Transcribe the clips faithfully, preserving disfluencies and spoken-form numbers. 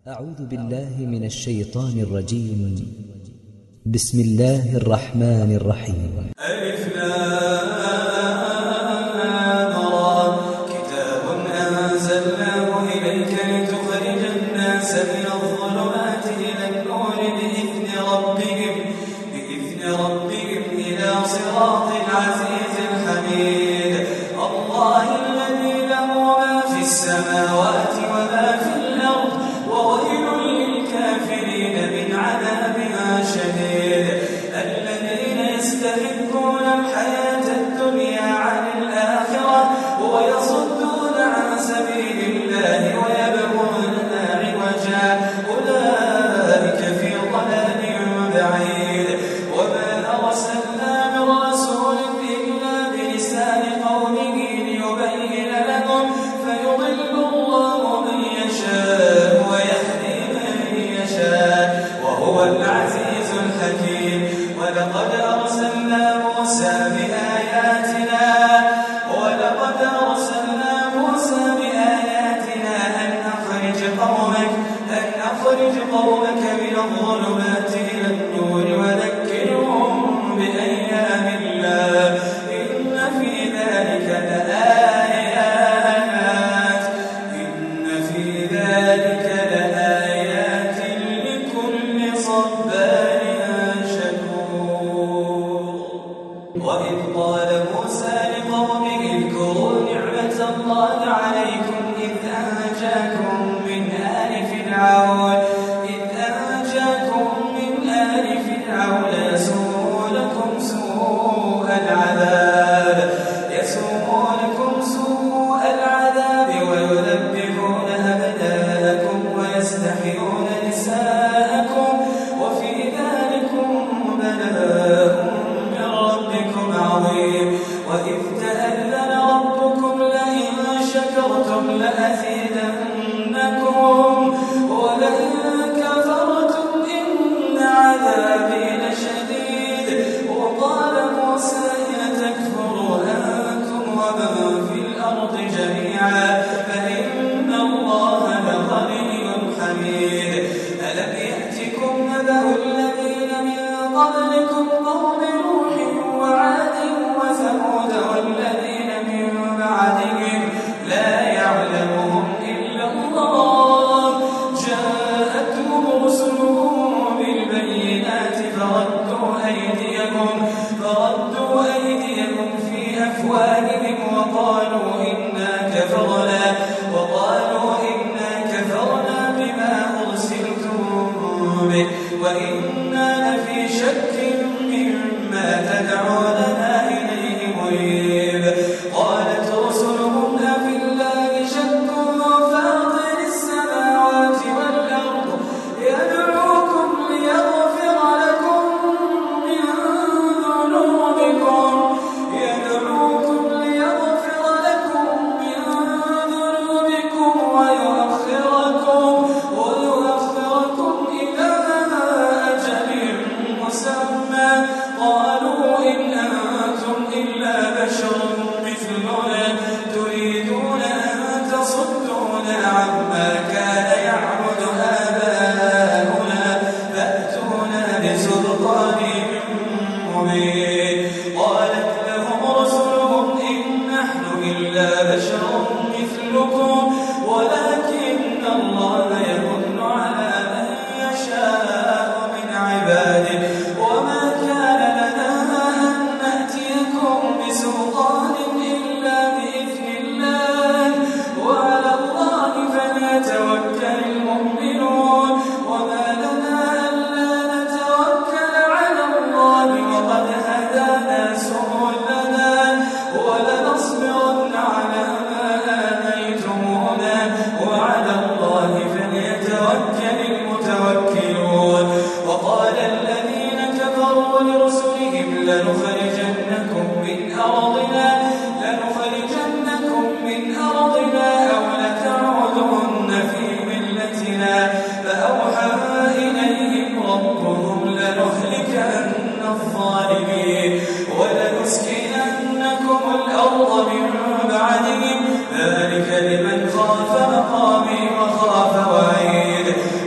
أعوذ بالله من الشيطان الرجيم. بسم الله الرحمن الرحيم. ألف لام را كتاب أنزلناه إليك لتخرج الناس من الظلمات إلى النور بإذن ربهم بإذن ربهم إلى صراط العزيز الحميد الله الذي له ما في السماوات وما في الأرض وويل للكافرين من عذاب شديد الذين يستحبون الحياة الدنيا عن الآخرة ويصدون عن سبيل الله ويبغونها عوجا أولئك في ضلال بعيد وما أرسلنا من رسول إلا بلسان قومه ليبين لهم فيضل الله من يشاء ويهدي من يشاء وهو العزيز الحكيم ولقد أرسلنا موسى بآياتنا ولقد أرسلنا موسى بآياتنا أن أخرج قومك أن أخرج قومك من الظلمات إلى النور وذكرهم بأيام الله إن في ذلك لآيات إن في ذلك لآيات لكل صبار وإذ قال موسى لقومه اذكروا نعمة الله عليكم إذ أنجاكم من آل فرعون إذ أنجاكم من آل فرعون يسومونكم سوء العذاب يسومونكم سوء العذاب ويذبحون أبناءكم ويستحيون نساءكم وفي ذلكم بلاء عظيم وإذ تأذن ربكم لئن شكرتم لأزيدنكم ولئن كفرتم إن عذابي لشديد وقال موسى إن تكفروا أنتم ومن في الأرض جميعا فإن الله لغني حميد ألم يأتكم نبأ الذين من قبلكم قوم نوح وعاد وثمود والذين من بعدهم لا يعلمهم إلا الله جاءتهم رسلهم بالبينات فردوا أيديهم فردوا أيديهم في أفواههم وقالوا إنا كفرنا وقالوا إنا كفرنا بما أرسلتم به وإنا لفي شك مما تدعوننا إليه مريب قالت رسلهم أفي الله شك فاطر السماوات والأرض يدعوكم ليغفر لكم من ذنوبكم يدعوكم ليغفر لكم من ذنوبكم ويؤخركم ويؤخركم إلى أجل مسمى قالوا إن أنتم إلا بشر مثلنا تريدون أن تصدونا عما كان يعبد آباؤنا فأتونا بسلطان مبين قالت لهم رسلهم إن نحن إلا بشر مثلكم ولكن الله يمن على من يشاء من عباده وما كان لنا أن نأتيكم بسلطان إلا بإذن الله وعلى الله فليتوكل المؤمنون وما لنا ألا نتوكل على الله وقد هدانا سبلنا ولنصبرن على ما آتيتمونا وعلى الله فليتوكل المتوكلون وقال الذين كفروا لرسلهم لنخرجنكم من أرضنا لنخرجنكم من أرضنا أو لتعودن في ملتنا فأوحى إليهم ربهم لنهلكن الظالمين ولنسكننكم الأرض من بعدهم ذلك لمن خاف مقامي وخاف وعيد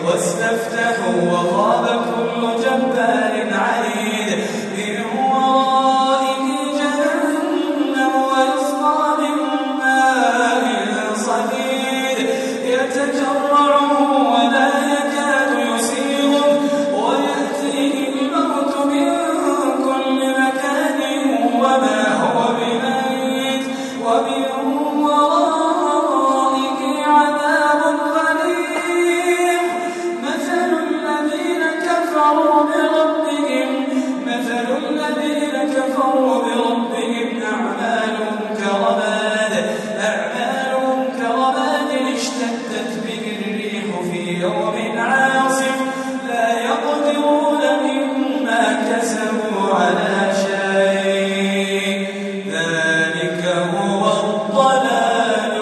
يوم عاصف لا يقدرون مما كسبوا على شيء ذلك هو الضلال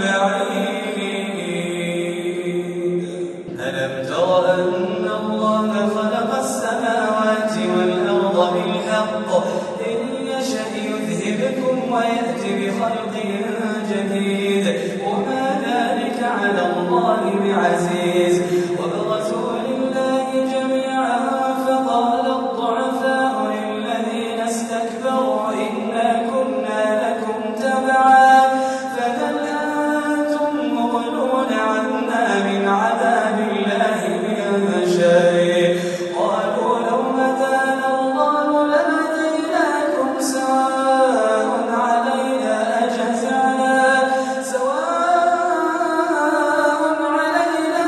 البعيد. ألم تر أن الله خلق السماوات والأرض بالحق إن يشأ يذهبكم ويأتي بخلق جديد وما ذلك على الله بعزيز. وبرسول الله جميعا فقال الضعفاء للذين استكبروا إنا كنا لكم تبعا فهل أنتم مغنون عنا من عذاب الله من شيء قالوا لو هدانا الله لهديناكم سواء علينا أجزعنا سواء علينا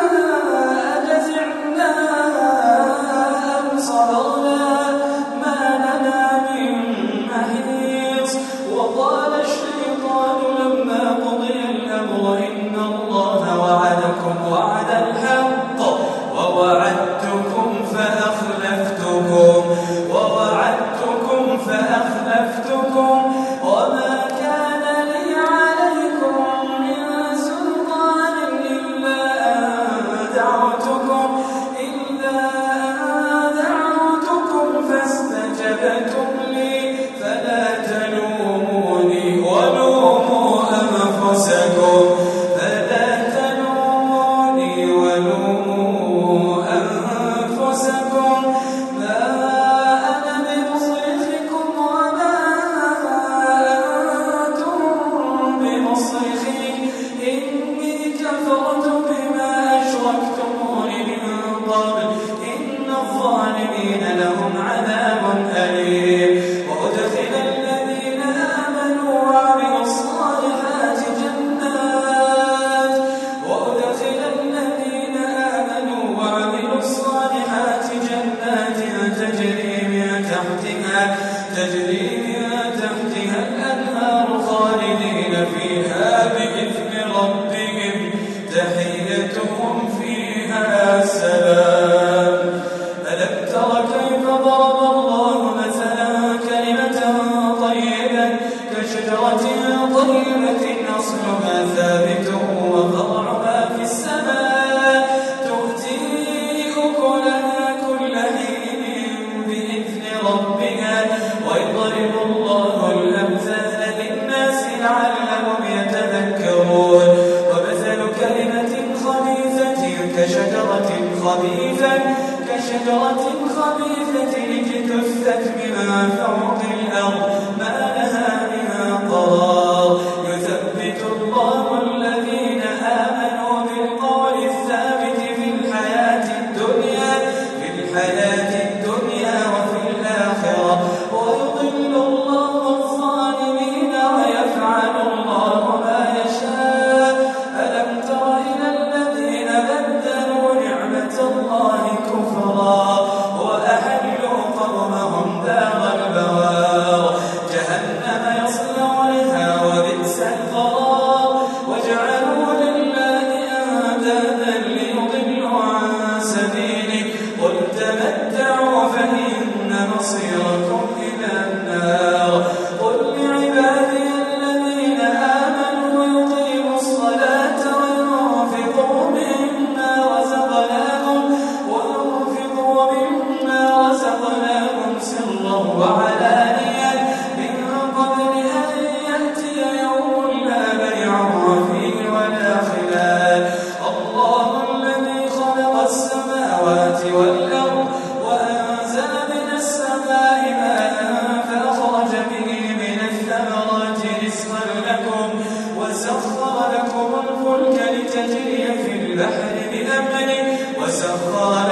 أجزعنا أم صبرنا ما لنا من محيص. وقال الشيطان لما قضي الأمر إن الله وعدكم وعد الحق ووعدتكم فأخلفتكم ووعدتكم فأخلفتكم وما كان لي عليكم من سلطان إلا أن دعوتكم إلا أن دعوتكم فاستجبتم لي فلا تلوموني ولوموا أنفسكم فلا تلوموني ولوموا أنفسكم ما أنا بمصرخكم وما أنتم بمصرخي إني كفرت بما أشركتمون من قبل إن الظالمين لهم عذاب أليم. وأدخل الذين آمنوا وعملوا الصالحات جنات وأدخل الذين آمنوا وعملوا الصالحات جنات تجري من تحتها تجري من تحتها الأنهار خالدين فيها بإذن ربهم تحيتهم فيها سلام. ألم تر كيف ضرب الله مثلا كلمة طيبة كشجرة طيبة أصلها ثابت وفرعها في السماء تؤتي أكلها كل حين بإذن ربها ويضرب الله الأمثال للناس لعلهم يتذكرون. ومثل كلمة خبيثة كشجرة خبيثة كشجرة خبيثة اجتثت من فوق الأرض ما لها من قرار يثبت الله الذين آمنوا بالقول الثابت في الحياة الدنيا في الحياة الدنيا وفي الآخرة ويضل الله الظالمين ويفعل الله ما يشاء. ألم تر إلى الذين بدلوا نعمة الله كفرا وأحلوا قومهم دار البوار جهنم يصلونها وبئس القرار وجعلوا لله أندادا ليضلوا عن سبيله قل تمتعوا فإن مصيركم إلى النار. قل لعبادي الذين آمنوا يقيموا الصلاة وينفقوا مما رزقناهم وينفقوا مما رزقناهم سرا وعلانية من قبل أن يأتي يوم لا بيع فيه ولا خلال. الله الذي خلق السماوات والأرض وأنزل من السماء ماء فأخرج به من الثمرات رزقا لكم وسخر لكم الفلك لتجري في البحر بأمره وسخر